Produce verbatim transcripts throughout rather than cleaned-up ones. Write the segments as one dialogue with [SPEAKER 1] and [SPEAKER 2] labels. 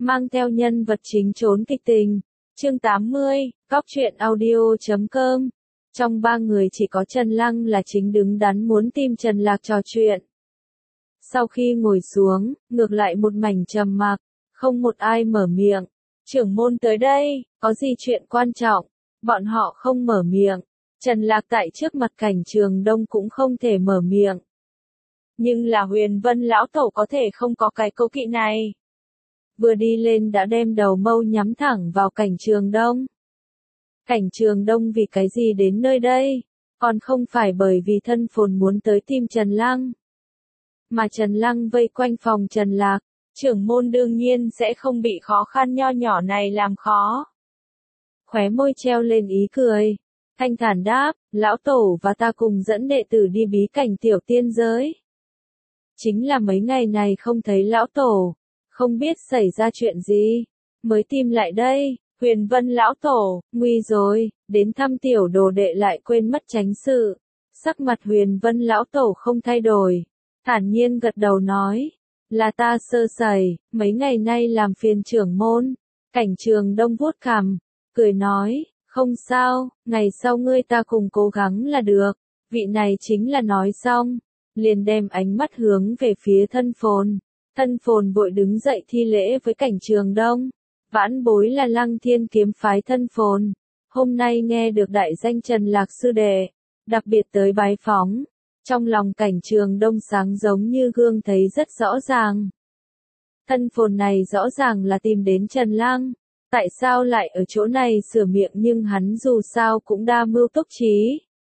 [SPEAKER 1] mang theo nhân vật chính trốn kịch tình. Chương tám mươi, Góc truyện audio chấm com. Trong ba người chỉ có Trần Lăng là chính đứng đắn muốn tìm Trần Lạc trò chuyện. Sau khi ngồi xuống, ngược lại một mảnh trầm mặc, không một ai mở miệng. Trưởng môn tới đây, có gì chuyện quan trọng? Bọn họ không mở miệng. Trần Lạc tại trước mặt Cảnh Trường Đông cũng không thể mở miệng. Nhưng là Huyền Vân lão tổ có thể không có cái cố kỵ này. Vừa đi lên đã đem đầu mâu nhắm thẳng vào Cảnh Trường Đông. Cảnh Trường Đông vì cái gì đến nơi đây? Còn không phải bởi vì thân phồn muốn tới tìm Trần Lăng. Mà Trần Lăng vây quanh phòng Trần Lạc, trưởng môn đương nhiên sẽ không bị khó khăn nho nhỏ này làm khó. Khóe môi treo lên ý cười. Thanh thản đáp, lão tổ và ta cùng dẫn đệ tử đi bí cảnh tiểu tiên giới. Chính là mấy ngày này không thấy lão tổ, không biết xảy ra chuyện gì, mới tìm lại đây. Huyền Vân lão tổ, nguy rồi, đến thăm tiểu đồ đệ lại quên mất tránh sự. Sắc mặt Huyền Vân lão tổ không thay đổi, thản nhiên gật đầu nói, là ta sơ sẩy, mấy ngày nay làm phiền trưởng môn. Cảnh Trường Đông vuốt cằm, cười nói, không sao, ngày sau ngươi ta cùng cố gắng là được. Vị này chính là nói xong, liền đem ánh mắt hướng về phía thân phồn. Thân phồn vội đứng dậy thi lễ với Cảnh Trường Đông. Vãn bối là Lăng Thiên kiếm phái thân phồn. Hôm nay nghe được đại danh Trần Lạc sư đệ, đặc biệt tới bái phóng. Trong lòng Cảnh Trường Đông sáng giống như gương thấy rất rõ ràng. Thân phồn này rõ ràng là tìm đến Trần Lăng. Tại sao lại ở chỗ này sửa miệng, nhưng hắn dù sao cũng đa mưu túc trí.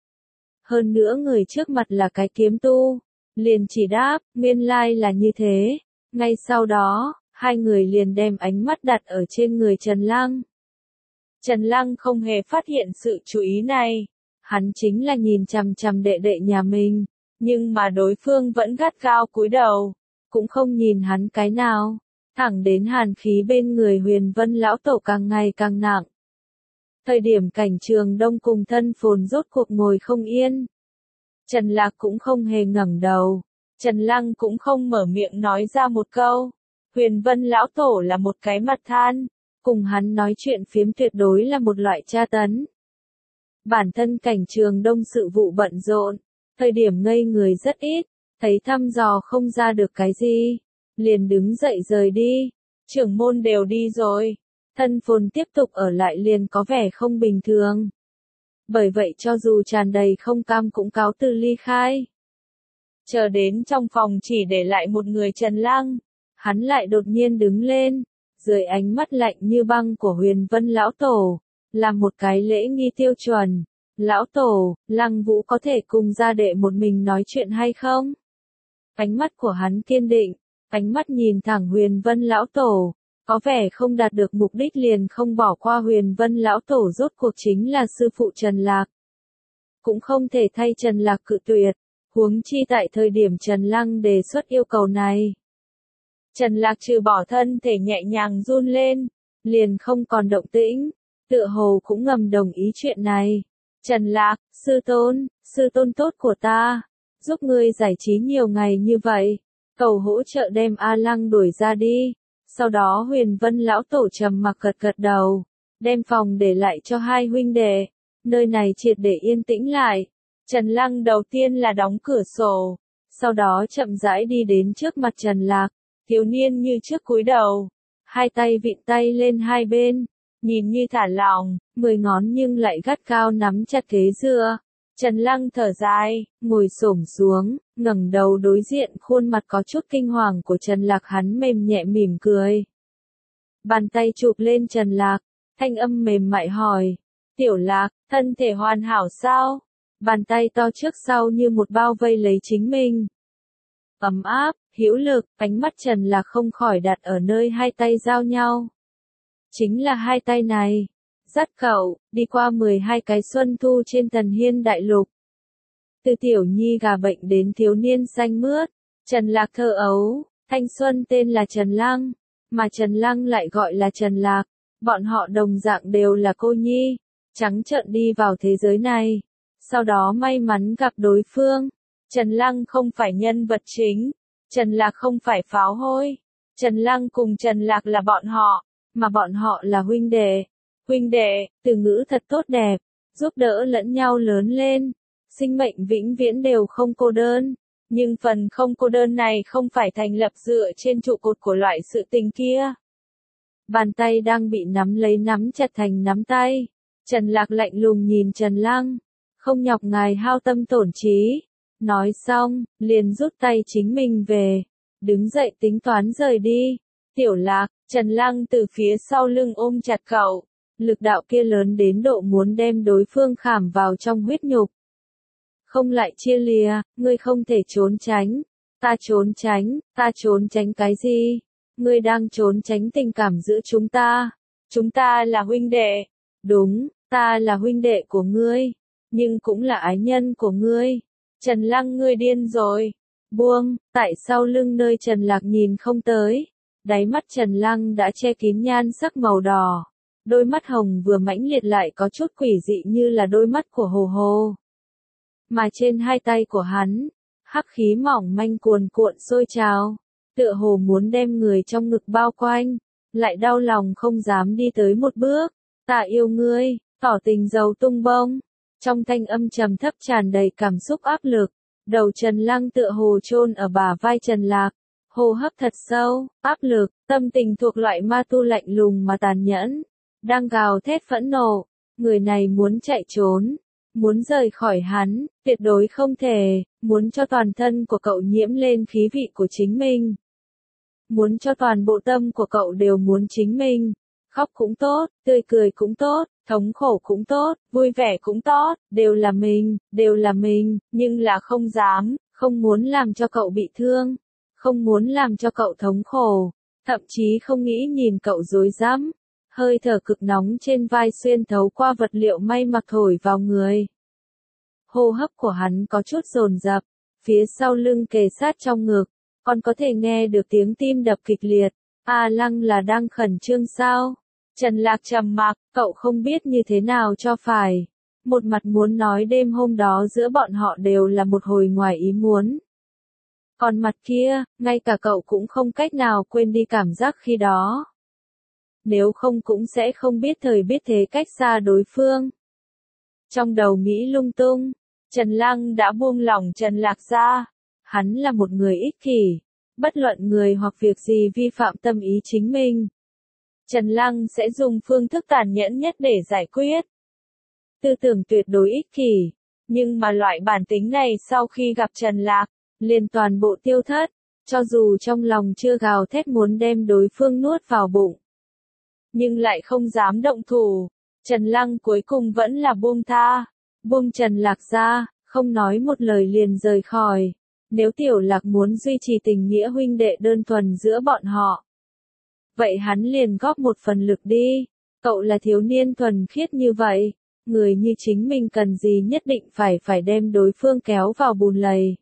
[SPEAKER 1] Hơn nữa người trước mặt là cái kiếm tu. Liền chỉ đáp, nguyên lai là như thế. Ngay sau đó, hai người liền đem ánh mắt đặt ở trên người Trần Lăng. Trần Lăng không hề phát hiện sự chú ý này. Hắn chính là nhìn chằm chằm đệ đệ nhà mình. Nhưng mà đối phương vẫn gắt gao cúi đầu. Cũng không nhìn hắn cái nào. Thẳng đến hàn khí bên người Huyền Vân lão tổ càng ngày càng nặng. Thời điểm Cảnh Trường Đông cùng thân phồn rốt cuộc ngồi không yên. Trần Lạc cũng không hề ngẩng đầu. Trần Lăng cũng không mở miệng nói ra một câu. Huyền Vân lão tổ là một cái mặt than. Cùng hắn nói chuyện phiếm tuyệt đối là một loại tra tấn. Bản thân Cảnh Trường Đông sự vụ bận rộn. Thời điểm ngây người rất ít. Thấy thăm dò không ra được cái gì. Liền đứng dậy rời đi. Trưởng môn đều đi rồi. Thân phồn tiếp tục ở lại liền có vẻ không bình thường. Bởi vậy cho dù tràn đầy không cam cũng cáo từ ly khai. Chờ đến trong phòng chỉ để lại một người Trần Lăng. Hắn lại đột nhiên đứng lên. Dưới ánh mắt lạnh như băng của Huyền Vân lão tổ. Làm một cái lễ nghi tiêu chuẩn. Lão tổ, Lăng Vũ có thể cùng gia đệ một mình nói chuyện hay không? Ánh mắt của hắn kiên định. Ánh mắt nhìn thẳng Huyền Vân lão tổ, có vẻ không đạt được mục đích liền không bỏ qua. Huyền Vân lão tổ rốt cuộc chính là sư phụ Trần Lạc. Cũng không thể thay Trần Lạc cự tuyệt, huống chi tại thời điểm Trần Lăng đề xuất yêu cầu này. Trần Lạc trừ bỏ thân thể nhẹ nhàng run lên, liền không còn động tĩnh, tựa hồ cũng ngầm đồng ý chuyện này. Trần Lạc, sư tôn, sư tôn tốt của ta, giúp ngươi giải trí nhiều ngày như vậy. Cầu hỗ trợ đem A Lăng đuổi ra đi. Sau đó Huyền Vân lão tổ trầm mặc gật gật đầu. Đem phòng để lại cho hai huynh đệ. Nơi này triệt để yên tĩnh lại. Trần Lăng đầu tiên là đóng cửa sổ. Sau đó chậm rãi đi đến trước mặt Trần Lạc. Thiếu niên như trước cúi đầu. Hai tay vịn tay lên hai bên. Nhìn như thả lỏng, mười ngón nhưng lại gắt cao nắm chặt ghế dựa. Trần Lăng thở dài, ngồi xổm xuống, ngẩng đầu đối diện khuôn mặt có chút kinh hoàng của Trần Lạc, hắn mềm nhẹ mỉm cười. Bàn tay chụp lên Trần Lạc, thanh âm mềm mại hỏi, Tiểu Lạc, thân thể hoàn hảo sao? Bàn tay to trước sau như một bao vây lấy chính mình. Ấm áp, hữu lực, ánh mắt Trần Lạc không khỏi đặt ở nơi hai tay giao nhau. Chính là hai tay này. Dắt cậu, đi qua mười hai cái xuân thu trên Thần Hiên Đại Lục. Từ tiểu nhi gà bệnh đến thiếu niên xanh mướt, Trần Lạc thơ ấu, thanh xuân tên là Trần Lăng, mà Trần Lăng lại gọi là Trần Lạc. Bọn họ đồng dạng đều là cô nhi, trắng trợn đi vào thế giới này. Sau đó may mắn gặp đối phương. Trần Lăng không phải nhân vật chính, Trần Lạc không phải pháo hôi. Trần Lăng cùng Trần Lạc là bọn họ, mà bọn họ là huynh đệ. Huynh đệ, từ ngữ thật tốt đẹp, giúp đỡ lẫn nhau lớn lên, sinh mệnh vĩnh viễn đều không cô đơn. Nhưng phần không cô đơn này không phải thành lập dựa trên trụ cột của loại sự tình kia. Bàn tay đang bị nắm lấy nắm chặt thành nắm tay. Trần Lạc lạnh lùng nhìn Trần Lăng, không nhọc ngài hao tâm tổn trí. Nói xong, liền rút tay chính mình về, đứng dậy tính toán rời đi. Tiểu Lạc, Trần Lăng từ phía sau lưng ôm chặt cậu, lực đạo kia lớn đến độ muốn đem đối phương khảm vào trong huyết nhục. Không lại chia lìa, ngươi không thể trốn tránh. Ta trốn tránh, ta trốn tránh cái gì? Ngươi đang trốn tránh tình cảm giữa chúng ta. Chúng ta là huynh đệ. Đúng, ta là huynh đệ của ngươi, nhưng cũng là ái nhân của ngươi. Trần Lăng, ngươi điên rồi. Buông, tại sau lưng nơi Trần Lạc nhìn không tới. Đáy mắt Trần Lăng đã che kín nhan sắc màu đỏ. Đôi mắt hồng vừa mãnh liệt lại có chút quỷ dị như là đôi mắt của Hồ Hồ. Mà trên hai tay của hắn, hắc khí mỏng manh cuồn cuộn sôi trào, tựa hồ muốn đem người trong ngực bao quanh, lại đau lòng không dám đi tới một bước. Ta yêu ngươi, tỏ tình dầu tung bông. Trong thanh âm trầm thấp tràn đầy cảm xúc áp lực, đầu Trần Lăng tựa hồ chôn ở bả vai Trần Lạc, hô hấp thật sâu, áp lực, tâm tình thuộc loại ma tu lạnh lùng mà tàn nhẫn, đang gào thét phẫn nộ. Người này muốn chạy trốn, muốn rời khỏi hắn, tuyệt đối không thể, muốn cho toàn thân của cậu nhiễm lên khí vị của chính mình. Muốn cho toàn bộ tâm của cậu đều muốn chính mình. Khóc cũng tốt, tươi cười cũng tốt, thống khổ cũng tốt, vui vẻ cũng tốt, đều là mình, đều là mình, nhưng là không dám, không muốn làm cho cậu bị thương, không muốn làm cho cậu thống khổ, thậm chí không nghĩ nhìn cậu rối rắm. Hơi thở cực nóng trên vai xuyên thấu qua vật liệu may mặc thổi vào người. Hô hấp của hắn có chút dồn dập, phía sau lưng kề sát trong ngực, còn có thể nghe được tiếng tim đập kịch liệt. A Lăng là đang khẩn trương sao? Trần Lạc trầm mặc, cậu không biết như thế nào cho phải. Một mặt muốn nói đêm hôm đó giữa bọn họ đều là một hồi ngoài ý muốn. Còn mặt kia, ngay cả cậu cũng không cách nào quên đi cảm giác khi đó. Nếu không cũng sẽ không biết thời biết thế cách xa đối phương. Trong đầu nghĩ lung tung, Trần Lăng đã buông lỏng Trần Lạc ra. Hắn là một người ích kỷ, bất luận người hoặc việc gì vi phạm tâm ý chính mình, Trần Lăng sẽ dùng phương thức tàn nhẫn nhất để giải quyết. Tư tưởng tuyệt đối ích kỷ, nhưng mà loại bản tính này sau khi gặp Trần Lạc, liền toàn bộ tiêu thất, cho dù trong lòng chưa gào thét muốn đem đối phương nuốt vào bụng, nhưng lại không dám động thủ. Trần Lăng cuối cùng vẫn là buông tha, buông Trần Lạc ra, không nói một lời liền rời khỏi. Nếu Tiểu Lạc muốn duy trì tình nghĩa huynh đệ đơn thuần giữa bọn họ, vậy hắn liền góp một phần lực đi. Cậu là thiếu niên thuần khiết như vậy, người như chính mình cần gì nhất định phải phải đem đối phương kéo vào bùn lầy.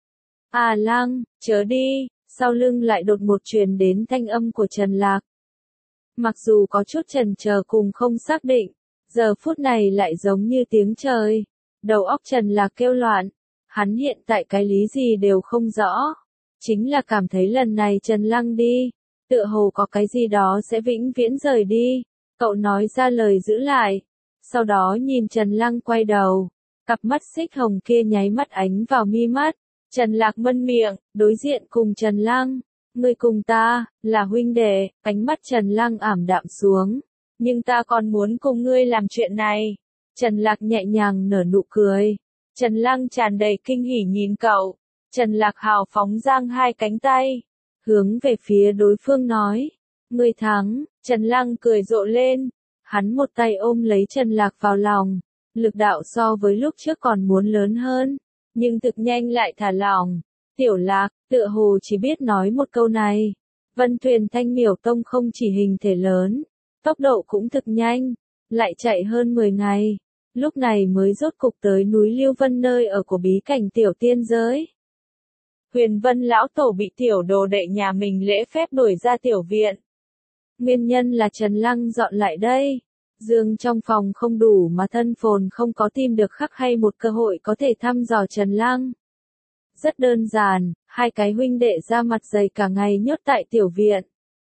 [SPEAKER 1] À Lăng, chớ đi. Sau lưng lại đột một truyền đến thanh âm của Trần Lạc. Mặc dù có chút chần chờ cùng không xác định, giờ phút này lại giống như tiếng trời. Đầu óc Trần Lạc kêu loạn, hắn hiện tại cái lý gì đều không rõ. Chính là cảm thấy lần này Trần Lăng đi, tựa hồ có cái gì đó sẽ vĩnh viễn rời đi. Cậu nói ra lời giữ lại, sau đó nhìn Trần Lăng quay đầu, cặp mắt xích hồng kia nháy mắt ánh vào mi mắt. Trần Lạc mân miệng, đối diện cùng Trần Lăng, ngươi cùng ta, là huynh đệ. Ánh mắt Trần Lăng ảm đạm xuống, nhưng ta còn muốn cùng ngươi làm chuyện này. Trần Lạc nhẹ nhàng nở nụ cười. Trần Lăng tràn đầy kinh hỉ nhìn cậu. Trần Lạc hào phóng giang hai cánh tay, hướng về phía đối phương nói, ngươi thắng. Trần Lăng cười rộ lên, hắn một tay ôm lấy Trần Lạc vào lòng, lực đạo so với lúc trước còn muốn lớn hơn, nhưng thực nhanh lại thả lỏng. Tiểu Lạc, tựa hồ chỉ biết nói một câu này. Vân thuyền Thanh Miểu Tông không chỉ hình thể lớn, tốc độ cũng thực nhanh, lại chạy hơn mười ngày, lúc này mới rốt cục tới núi Lưu Vân nơi ở của bí cảnh tiểu tiên giới. Huyền Vân lão tổ bị tiểu đồ đệ nhà mình lễ phép đuổi ra tiểu viện. Nguyên nhân là Trần Lăng dọn lại đây. Dương trong phòng không đủ mà thân phồn không có tìm được khắc hay một cơ hội có thể thăm dò Trần Lăng. rất đơn giản, hai cái huynh đệ ra mặt dày cả ngày nhốt tại tiểu viện.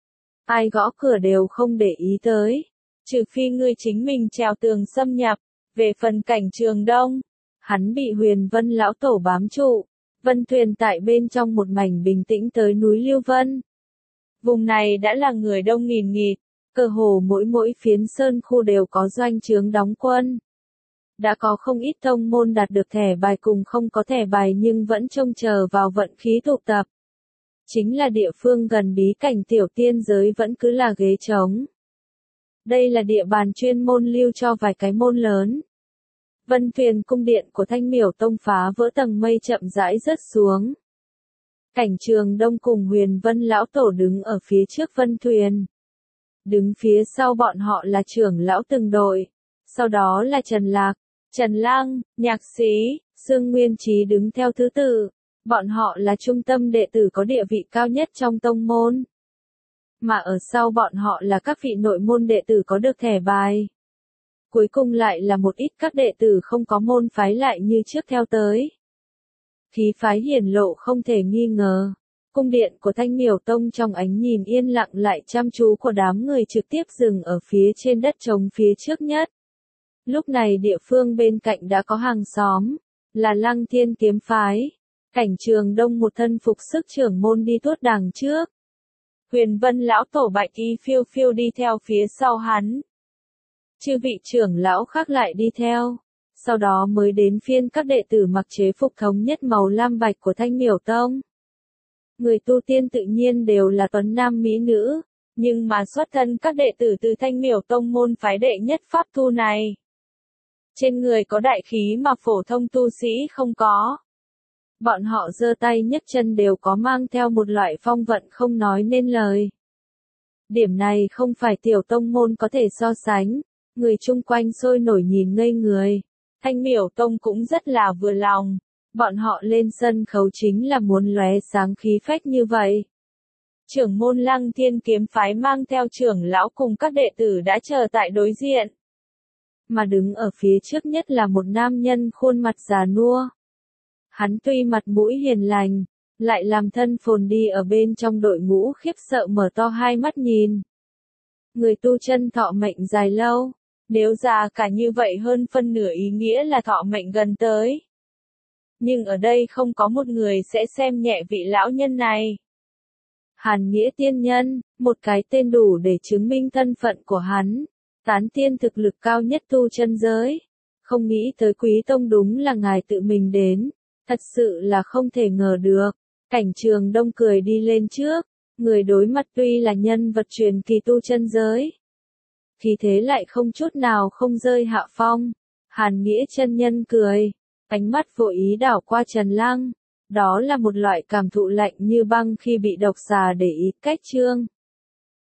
[SPEAKER 1] Ai gõ cửa đều không để ý tới, trừ phi ngươi chính mình trèo tường xâm nhập. Về phần Cảnh Trường Đông, hắn bị Huyền Vân lão tổ bám trụ, Vân thuyền tại bên trong một mảnh bình tĩnh tới núi Lưu Vân. Vùng này đã là người đông nghìn nghịt, cơ hồ mỗi mỗi phiến sơn khu đều có doanh trướng đóng quân. Đã có không ít tông môn đạt được thẻ bài cùng không có thẻ bài nhưng vẫn trông chờ vào vận khí tụ tập. Chính là địa phương gần bí cảnh tiểu tiên giới vẫn cứ là ghế trống. Đây là địa bàn chuyên môn lưu cho vài cái môn lớn. Vân thuyền cung điện của Thanh Miểu Tông phá vỡ tầng mây chậm rãi rớt xuống. Cảnh Trường Đông cùng Huyền Vân lão tổ đứng ở phía trước Vân thuyền. Đứng phía sau bọn họ là trưởng lão từng đội, sau đó là Trần Lạc, Trần Lăng, Nhạc Sĩ, Sương Nguyên Trí đứng theo thứ tự. Bọn họ là trung tâm đệ tử có địa vị cao nhất trong tông môn. Mà ở sau bọn họ là các vị nội môn đệ tử có được thẻ bài. Cuối cùng lại là một ít các đệ tử không có môn phái lại như trước theo tới. Khí phái hiển lộ không thể nghi ngờ. Cung điện của Thanh Miểu Tông trong ánh nhìn yên lặng lại chăm chú của đám người trực tiếp dừng ở phía trên đất trống phía trước nhất. Lúc này địa phương bên cạnh đã có hàng xóm, là Lăng Thiên kiếm phái. Cảnh Trường Đông một thân phục sức trưởng môn đi tuốt đằng trước. Huyền Vân lão tổ bạch y phiêu phiêu đi theo phía sau hắn. Chư vị trưởng lão khác lại đi theo. Sau đó mới đến phiên các đệ tử mặc chế phục thống nhất màu lam bạch của Thanh Miểu Tông. Người tu tiên tự nhiên đều là tuấn nam mỹ nữ, nhưng mà xuất thân các đệ tử từ Thanh Miểu Tông môn phái đệ nhất pháp tu này. Trên người có đại khí mà phổ thông tu sĩ không có. Bọn họ giơ tay nhấc chân đều có mang theo một loại phong vận không nói nên lời. Điểm này không phải tiểu tông môn có thể so sánh, người chung quanh sôi nổi nhìn ngây người. Thanh Miểu Tông cũng rất là vừa lòng, bọn họ lên sân khấu chính là muốn lóe sáng khí phách như vậy. Trưởng môn Lăng Thiên kiếm phái mang theo trưởng lão cùng các đệ tử đã chờ tại đối diện. Mà đứng ở phía trước nhất là một nam nhân khuôn mặt già nua. Hắn tuy mặt mũi hiền lành, lại làm thân phồn đi ở bên trong đội ngũ khiếp sợ mở to hai mắt nhìn. Người tu chân thọ mệnh dài lâu, nếu già cả như vậy hơn phân nửa ý nghĩa là thọ mệnh gần tới. Nhưng ở đây không có một người sẽ xem nhẹ vị lão nhân này. Hàn Nghĩa tiên nhân, một cái tên đủ để chứng minh thân phận của hắn. Tán tiên thực lực cao nhất tu chân giới. Không nghĩ tới Quý Tông đúng là ngài tự mình đến. Thật sự là không thể ngờ được. Cảnh Trường Đông cười đi lên trước. Người đối mặt tuy là nhân vật truyền kỳ tu chân giới. Thì thế lại không chút nào không rơi hạ phong. Hàn Nghĩa chân nhân cười. Ánh mắt vô ý đảo qua Trần Lăng. Đó là một loại cảm thụ lạnh như băng khi bị độc xà để ý cách chương.